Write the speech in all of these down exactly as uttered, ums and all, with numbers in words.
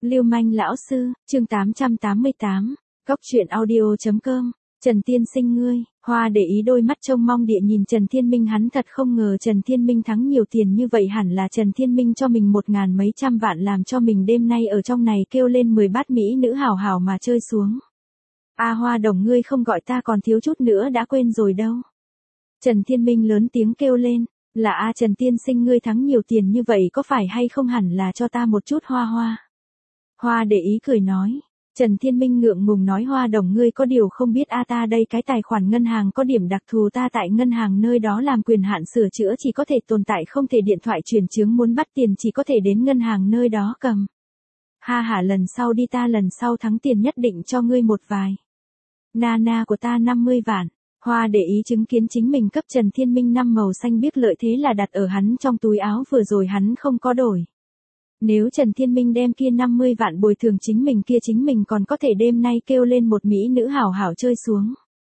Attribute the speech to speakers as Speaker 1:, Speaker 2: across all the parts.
Speaker 1: Lưu manh lão sư, chương tám trăm tám mươi tám, Cóc truyện audio chấm com. Trần Tiên Sinh ngươi, Hoa để ý đôi mắt trông mong địa nhìn Trần Thiên Minh, hắn thật không ngờ Trần Thiên Minh thắng nhiều tiền như vậy, hẳn là Trần Thiên Minh cho mình một ngàn mấy trăm vạn làm cho mình đêm nay ở trong này kêu lên mười bát mỹ nữ hào hào mà chơi xuống. A Hoa đồng ngươi không gọi ta còn thiếu chút nữa đã quên rồi đâu. Trần Thiên Minh lớn tiếng kêu lên, là A Trần Tiên Sinh ngươi thắng nhiều tiền như vậy có phải hay không hẳn là cho ta một chút hoa hoa. Hoa để ý cười nói. Trần Thiên Minh ngượng ngùng nói Hoa đồng ngươi có điều không biết a ta đây cái tài khoản ngân hàng có điểm đặc thù, ta tại ngân hàng nơi đó làm quyền hạn sửa chữa chỉ có thể tồn tại không thể điện thoại chuyển chướng, muốn bắt tiền chỉ có thể đến ngân hàng nơi đó cầm. Ha hả lần sau đi, ta lần sau thắng tiền nhất định cho ngươi một vài. Nana của ta năm mươi vạn. Hoa để ý chứng kiến chính mình cấp Trần Thiên Minh năm màu xanh biếc lợi thế là đặt ở hắn trong túi áo vừa rồi hắn không có đổi. Nếu Trần Thiên Minh đem kia năm mươi vạn bồi thường chính mình kia chính mình còn có thể đêm nay kêu lên một mỹ nữ hảo hảo chơi xuống.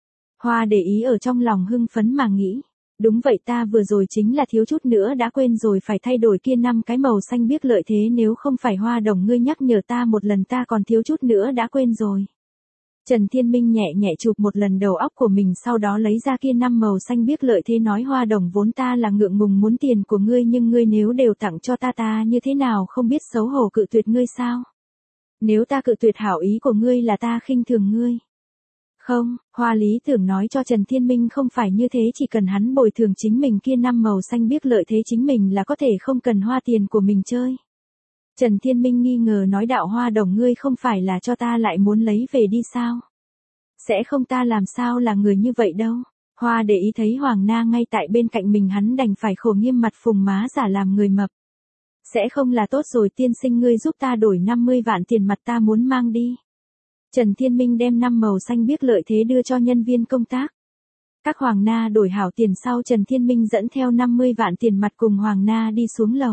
Speaker 1: Hoa để ý ở trong lòng hưng phấn mà nghĩ. Đúng vậy, ta vừa rồi chính là thiếu chút nữa đã quên rồi phải thay đổi kia năm cái màu xanh biếc lợi thế, nếu không phải Hoa đồng ngươi nhắc nhở ta một lần ta còn thiếu chút nữa đã quên rồi. Trần Thiên Minh nhẹ nhẹ chụp một lần đầu óc của mình, sau đó lấy ra kia năm màu xanh biếc lợi thế nói Hoa đồng vốn ta là ngượng ngùng muốn tiền của ngươi, nhưng ngươi nếu đều tặng cho ta ta như thế nào không biết xấu hổ cự tuyệt ngươi sao? Nếu ta cự tuyệt hảo ý của ngươi là ta khinh thường ngươi. Không, Hoa lý tưởng nói cho Trần Thiên Minh không phải như thế, chỉ cần hắn bồi thường chính mình kia năm màu xanh biếc lợi thế chính mình là có thể không cần hoa tiền của mình chơi. Trần Thiên Minh nghi ngờ nói đạo Hoa đồng ngươi không phải là cho ta lại muốn lấy về đi sao? Sẽ không, ta làm sao là người như vậy đâu. Hoa để ý thấy Hoàng Na ngay tại bên cạnh mình, hắn đành phải khổ nghiêm mặt phùng má giả làm người mập. Sẽ không là tốt rồi, tiên sinh ngươi giúp ta đổi năm mươi vạn tiền mặt ta muốn mang đi. Trần Thiên Minh đem năm màu xanh biếc lợi thế đưa cho nhân viên công tác. Các Hoàng Na đổi hảo tiền sau, Trần Thiên Minh dẫn theo năm mươi vạn tiền mặt cùng Hoàng Na đi xuống lầu.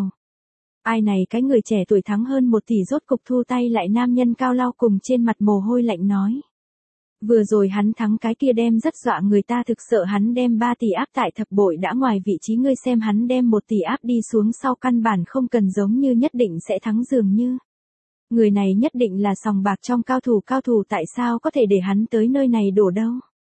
Speaker 1: Ai này cái người trẻ tuổi thắng hơn một tỷ rốt cục thu tay lại, nam nhân cao lau cùng trên mặt mồ hôi lạnh nói. Vừa rồi hắn thắng cái kia đem rất dọa người ta, thực sợ hắn đem ba tỷ áp tại thập bội đã ngoài vị trí, ngươi xem hắn đem một tỷ áp đi xuống sau căn bản không cần giống như nhất định sẽ thắng dường như. Người này nhất định là sòng bạc trong cao thủ, cao thủ tại sao có thể để hắn tới nơi này đổ đâu.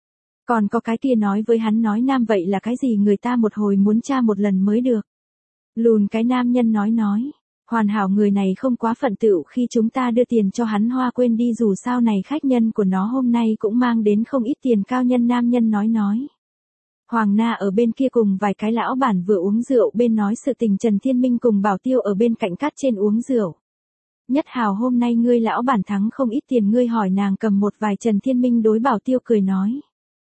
Speaker 1: Còn có cái kia nói với hắn nói nam vậy là cái gì, người ta một hồi muốn tra một lần mới được. Lùn cái nam nhân nói nói, hoàn hảo người này không quá phận tựu khi chúng ta đưa tiền cho hắn hoa quên đi, dù sao này khách nhân của nó hôm nay cũng mang đến không ít tiền, cao nhân nam nhân nói nói. Hoàng Na ở bên kia cùng vài cái lão bản vừa uống rượu bên nói sự tình, Trần Thiên Minh cùng Bảo Tiêu ở bên cạnh cát trên uống rượu. Nhất hào hôm nay ngươi lão bản thắng không ít tiền, ngươi hỏi nàng cầm một vài. Trần Thiên Minh đối Bảo Tiêu cười nói.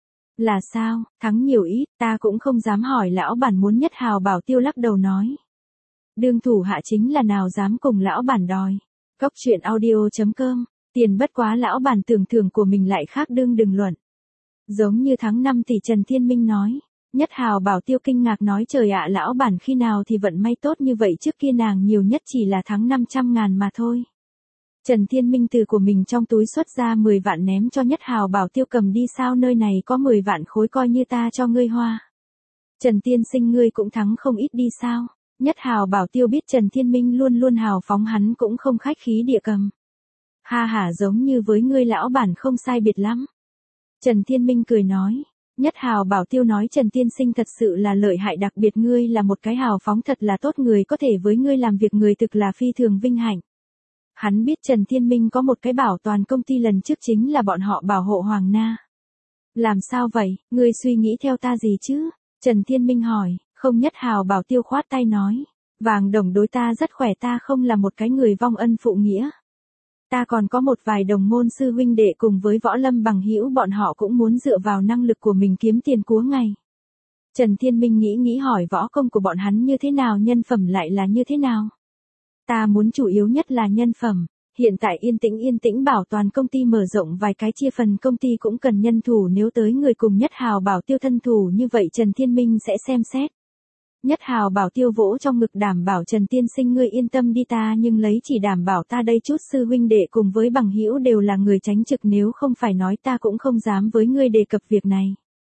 Speaker 1: Là sao, thắng nhiều ít, ta cũng không dám hỏi lão bản muốn. Nhất hào Bảo Tiêu lắc đầu nói. Đương thủ hạ chính là nào dám cùng lão bản đòi. Cóc truyện audio chấm com, tiền bất quá lão bản tưởng thưởng của mình lại khác đương đừng luận. Giống như tháng năm tỷ, Trần Thiên Minh nói. Nhất hào Bảo Tiêu kinh ngạc nói trời ạ, lão bản khi nào thì vận may tốt như vậy, trước kia nàng nhiều nhất chỉ là tháng năm trăm ngàn mà thôi. Trần Thiên Minh từ của mình trong túi xuất ra mười vạn ném cho Nhất hào Bảo Tiêu, cầm đi, sao nơi này có mười vạn khối coi như ta cho ngươi hoa. Trần Tiên Sinh ngươi cũng thắng không ít đi sao. Nhất hào Bảo Tiêu biết Trần Thiên Minh luôn luôn hào phóng, hắn cũng không khách khí địa cầm. Ha hả giống như với ngươi lão bản không sai biệt lắm. Trần Thiên Minh cười nói. Nhất hào Bảo Tiêu nói Trần Tiên Sinh thật sự là lợi hại, đặc biệt ngươi là một cái hào phóng thật là tốt người, có thể với ngươi làm việc người thực là phi thường vinh hạnh. Hắn biết Trần Thiên Minh có một cái bảo toàn công ty, lần trước chính là bọn họ bảo hộ Hoàng Na. Làm sao vậy, ngươi suy nghĩ theo ta gì chứ? Trần Thiên Minh hỏi. Không, Nhất hào Bảo Tiêu khoát tay nói. Vàng đồng đối ta rất khỏe, ta không là một cái người vong ân phụ nghĩa. Ta còn có một vài đồng môn sư huynh đệ cùng với võ lâm bằng hữu, bọn họ cũng muốn dựa vào năng lực của mình kiếm tiền cuối ngày. Trần Thiên Minh nghĩ nghĩ hỏi võ công của bọn hắn như thế nào, nhân phẩm lại là như thế nào. Ta muốn chủ yếu nhất là nhân phẩm. Hiện tại yên tĩnh yên tĩnh bảo toàn công ty mở rộng vài cái chia phần công ty cũng cần nhân thủ, nếu tới người cùng Nhất hào Bảo Tiêu thân thủ như vậy Trần Thiên Minh sẽ xem xét. Nhất hào Bảo Tiêu vỗ trong ngực đảm bảo Trần Tiên Sinh ngươi yên tâm đi, ta nhưng lấy chỉ đảm bảo ta đây chút sư huynh đệ cùng với bằng hữu đều là người tránh trực, nếu không phải nói ta cũng không dám với ngươi đề cập việc này.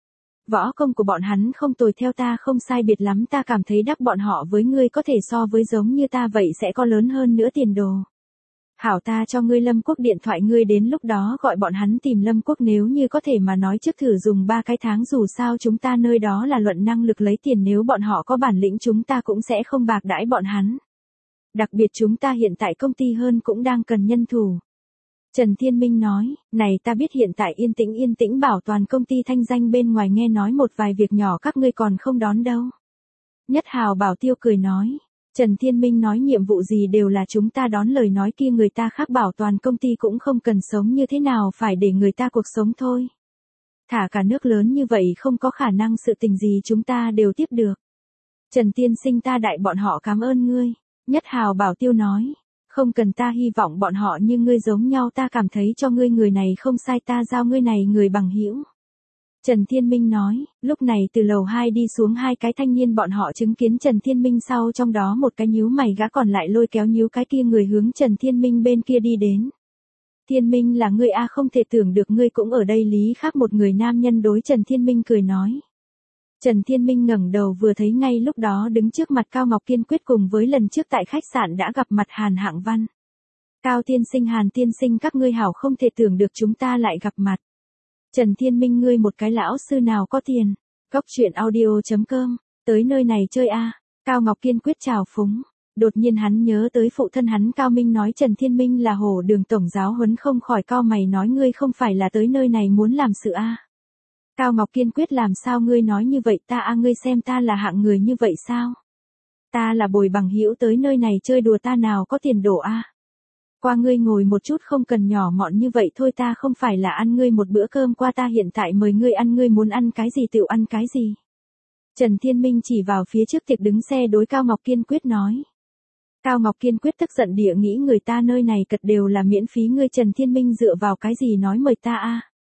Speaker 1: Võ công của bọn hắn không tồi, theo ta không sai biệt lắm, ta cảm thấy đắc bọn họ với ngươi có thể so với giống như ta vậy sẽ có lớn hơn nữa tiền đồ. Hảo, ta cho ngươi Lâm Quốc điện thoại, ngươi đến lúc đó gọi bọn hắn tìm Lâm Quốc, nếu như có thể mà nói trước thử dùng ba cái tháng, dù sao chúng ta nơi đó là luận năng lực lấy tiền, nếu bọn họ có bản lĩnh chúng ta cũng sẽ không bạc đãi bọn hắn. Đặc biệt chúng ta hiện tại công ty hơn cũng đang cần nhân thủ. Trần Thiên Minh nói, này ta biết hiện tại yên tĩnh yên tĩnh bảo toàn công ty thanh danh bên ngoài, nghe nói một vài việc nhỏ các ngươi còn không đón đâu. Nhất Hào Bảo Tiêu cười nói. Trần Thiên Minh nói nhiệm vụ gì đều là chúng ta đón, lời nói kia người ta khác bảo toàn công ty cũng không cần, sống như thế nào phải để người ta cuộc sống thôi. Thả cả nước lớn như vậy không có khả năng sự tình gì chúng ta đều tiếp được. Trần Tiên Sinh ta đại bọn họ cảm ơn ngươi. Nhất Hào Bảo Tiêu nói. Không cần, ta hy vọng bọn họ như ngươi giống nhau, ta cảm thấy cho ngươi người này không sai, ta giao ngươi này người bằng hữu. Trần Thiên Minh nói, lúc này từ lầu hai đi xuống hai cái thanh niên, bọn họ chứng kiến Trần Thiên Minh sau, trong đó một cái nhíu mày, gã còn lại lôi kéo nhíu cái kia người hướng Trần Thiên Minh bên kia đi đến. Thiên Minh là ngươi a, không thể tưởng được ngươi cũng ở đây. Lý khác một người nam nhân đối Trần Thiên Minh cười nói. Trần Thiên Minh ngẩng đầu vừa thấy ngay lúc đó đứng trước mặt Cao Ngọc Kiên Quyết cùng với lần trước tại khách sạn đã gặp mặt Hàn Hạng Văn. Cao tiên sinh, Hàn tiên sinh, các ngươi hảo, không thể tưởng được chúng ta lại gặp mặt. Trần Thiên Minh, ngươi một cái lão sư nào có tiền. Góc truyện audio chấm com, tới nơi này chơi a. Cao Ngọc Kiên Quyết chào phúng. Đột nhiên hắn nhớ tới phụ thân hắn Cao Minh nói Trần Thiên Minh là Hồ Đường tổng giáo huấn, không khỏi cau mày nói, ngươi không phải là tới nơi này muốn làm sự a? Cao Ngọc Kiên Quyết, làm sao ngươi nói như vậy, ta a ngươi xem ta là hạng người như vậy sao? Ta là bồi bằng hữu tới nơi này chơi đùa, ta nào có tiền đổ a? Qua ngươi ngồi một chút, không cần nhỏ mọn như vậy thôi, ta không phải là ăn ngươi một bữa cơm qua, ta hiện tại mời ngươi ăn, ngươi muốn ăn cái gì tựu ăn cái gì. Trần Thiên Minh chỉ vào phía trước tiệc đứng xe đối Cao Ngọc Kiên Quyết nói. Cao Ngọc Kiên Quyết tức giận địa nghĩ, người ta nơi này cật đều là miễn phí, ngươi Trần Thiên Minh dựa vào cái gì nói mời ta a?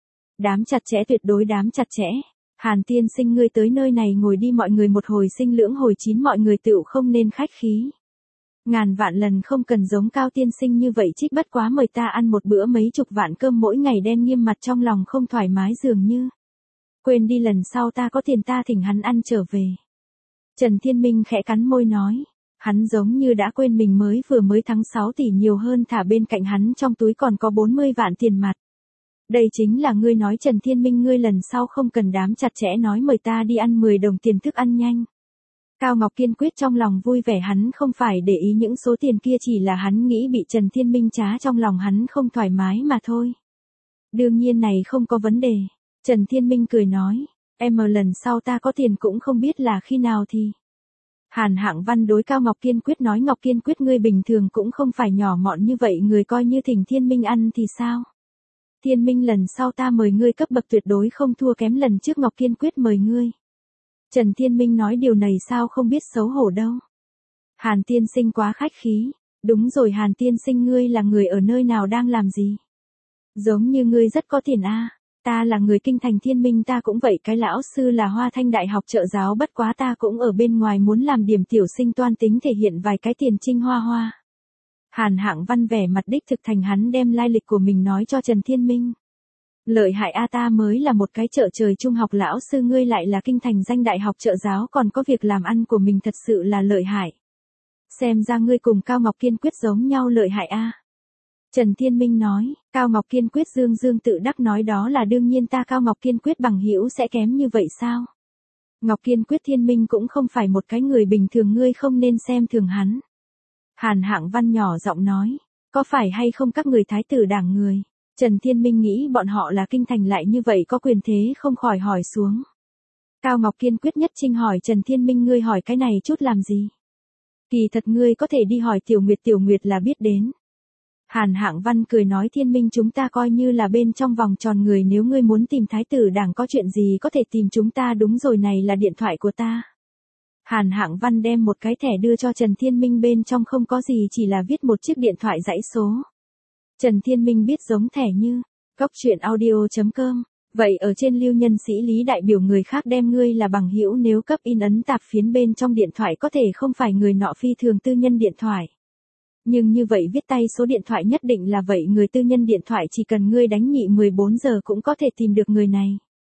Speaker 1: Đám chặt chẽ, tuyệt đối đám chặt chẽ. Hàn tiên sinh, ngươi tới nơi này ngồi đi, mọi người một hồi sinh lưỡng hồi chín, mọi người tựu không nên khách khí. Ngàn vạn lần không cần giống Cao tiên sinh như vậy trích, bất quá mời ta ăn một bữa mấy chục vạn cơm mỗi ngày, đen nghiêm mặt trong lòng không thoải mái dường như. Quên đi, lần sau ta có tiền ta thỉnh hắn ăn trở về. Trần Thiên Minh khẽ cắn môi nói. Hắn giống như đã quên mình mới vừa mới thắng sáu tỷ nhiều hơn, thả bên cạnh hắn trong túi còn có bốn mươi vạn tiền mặt. Đây chính là ngươi nói Trần Thiên Minh, ngươi lần sau không cần đám chặt chẽ nói mời ta đi ăn mười đồng tiền thức ăn nhanh. Cao Ngọc Kiên Quyết trong lòng vui vẻ, hắn không phải để ý những số tiền kia, chỉ là hắn nghĩ bị Trần Thiên Minh trá, trong lòng hắn không thoải mái mà thôi. Đương nhiên này không có vấn đề. Trần Thiên Minh cười nói, em ở lần sau ta có tiền cũng không biết là khi nào thì. Hàn Hạng Văn đối Cao Ngọc Kiên Quyết nói, Ngọc Kiên Quyết, ngươi bình thường cũng không phải nhỏ mọn như vậy, người coi như thỉnh Thiên Minh ăn thì sao? Thiên Minh lần sau ta mời ngươi cấp bậc tuyệt đối không thua kém lần trước Ngọc Kiên Quyết mời ngươi. Trần Thiên Minh nói, điều này sao không biết xấu hổ đâu. Hàn tiên sinh quá khách khí. Đúng rồi, Hàn tiên sinh, ngươi là người ở nơi nào, đang làm gì? Giống như ngươi rất có tiền a. Ta là người kinh thành. Thiên Minh, ta cũng vậy, cái lão sư là Hoa Thanh Đại học trợ giáo, bất quá ta cũng ở bên ngoài muốn làm điểm tiểu sinh toan tính thể hiện vài cái tiền trinh hoa hoa. Hàn Hạng Văn vẻ mặt đích thực thành, hắn đem lai lịch của mình nói cho Trần Thiên Minh. Lợi hại a, ta mới là một cái chợ trời trung học lão sư, ngươi lại là kinh thành danh đại học trợ giáo, còn có việc làm ăn của mình, thật sự là lợi hại. Xem ra ngươi cùng Cao Ngọc Kiên Quyết giống nhau lợi hại a. Trần Thiên Minh nói. Cao Ngọc Kiên Quyết dương dương tự đắc nói, đó là đương nhiên, ta Cao Ngọc Kiên Quyết bằng hữu sẽ kém như vậy sao? Ngọc Kiên Quyết, Thiên Minh cũng không phải một cái người bình thường, ngươi không nên xem thường hắn. Hàn Hạng Văn nhỏ giọng nói, có phải hay không các người thái tử đảng người? Trần Thiên Minh nghĩ bọn họ là kinh thành lại như vậy có quyền thế, không khỏi hỏi xuống. Cao Ngọc Kiên Quyết nhất trinh hỏi Trần Thiên Minh, ngươi hỏi cái này chút làm gì? Kỳ thật ngươi có thể đi hỏi Tiểu Nguyệt, Tiểu Nguyệt là biết đến. Hàn Hạng Văn cười nói, Thiên Minh, chúng ta coi như là bên trong vòng tròn người, nếu ngươi muốn tìm thái tử đảng có chuyện gì có thể tìm chúng ta, đúng rồi, này là điện thoại của ta. Hàn Hạng Văn đem một cái thẻ đưa cho Trần Thiên Minh, bên trong không có gì, chỉ là viết một chiếc điện thoại dãy số. Trần Thiên Minh biết giống thẻ như. Góc truyện audio chấm com. Vậy ở trên lưu nhân sĩ Lý đại biểu người khác đem ngươi là bằng hữu, nếu cấp in ấn tạp phiến bên trong điện thoại có thể không phải người nọ phi thường tư nhân điện thoại. Nhưng như vậy viết tay số điện thoại nhất định là vậy người tư nhân điện thoại, chỉ cần ngươi đánh nhị mười bốn giờ cũng có thể tìm được người này.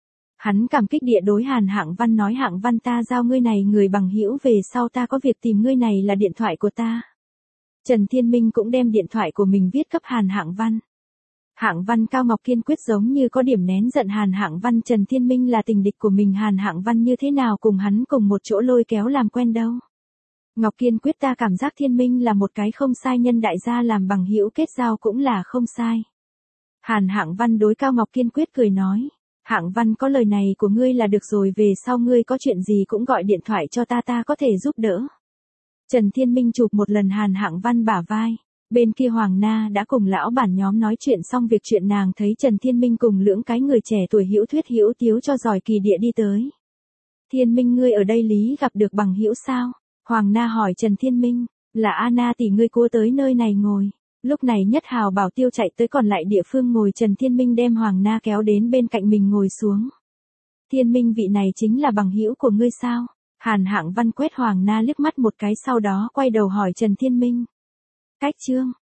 Speaker 1: Hắn cảm kích địa đối Hàn Hạng Văn nói, Hạng Văn, ta giao ngươi này người bằng hữu về sau, ta có việc tìm ngươi, này là điện thoại của ta. Trần Thiên Minh cũng đem điện thoại của mình viết cấp Hàn Hạng Văn. Hạng Văn Cao Ngọc kiên quyết giống như có điểm nén giận Hàn Hạng Văn. Trần Thiên Minh là tình địch của mình, Hàn Hạng Văn như thế nào cùng hắn cùng một chỗ lôi kéo làm quen đâu. Ngọc kiên quyết ta cảm giác Thiên Minh là một cái không sai nhân, đại gia làm bằng hữu kết giao cũng là không sai. Hàn Hạng Văn đối Cao Ngọc kiên quyết cười nói. Hạng Văn có lời này của ngươi là được rồi, về sau ngươi có chuyện gì cũng gọi điện thoại cho ta, ta có thể giúp đỡ. Trần Thiên Minh chụp một lần Hàn Hạng Văn bả vai. Bên kia Hoàng Na đã cùng lão bản nhóm nói chuyện xong việc chuyện, nàng thấy Trần Thiên Minh cùng lưỡng cái người trẻ tuổi hữu thuyết hữu tiếu cho giỏi kỳ địa đi tới. Thiên Minh ngươi ở đây lý gặp được bằng hữu sao? Hoàng Na hỏi Trần Thiên Minh. Là Anna tỷ ngươi cua tới nơi này ngồi. Lúc này Nhất Hào bảo Tiêu chạy tới còn lại địa phương ngồi, Trần Thiên Minh đem Hoàng Na kéo đến bên cạnh mình ngồi xuống. Thiên Minh vị này chính là bằng hữu của ngươi sao? Hàn Hạng Văn quét Hoàng Na liếc mắt một cái sau đó quay đầu hỏi Trần Thiên Minh. Cách trương,